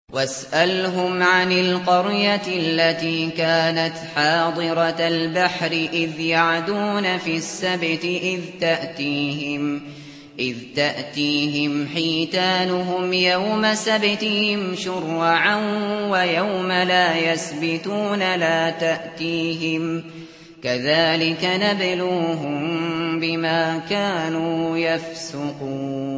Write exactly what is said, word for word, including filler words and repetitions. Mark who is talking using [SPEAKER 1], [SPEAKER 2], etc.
[SPEAKER 1] واسألهم عن القرية التي كانت حاضرة البحر إذ يعدون في السبت إذ تأتيهم, إذ تأتيهم حيتانهم يوم سبتهم شرعا ويوم لا يسبتون لا تأتيهم كذلك نبلوهم بما كانوا يفسقون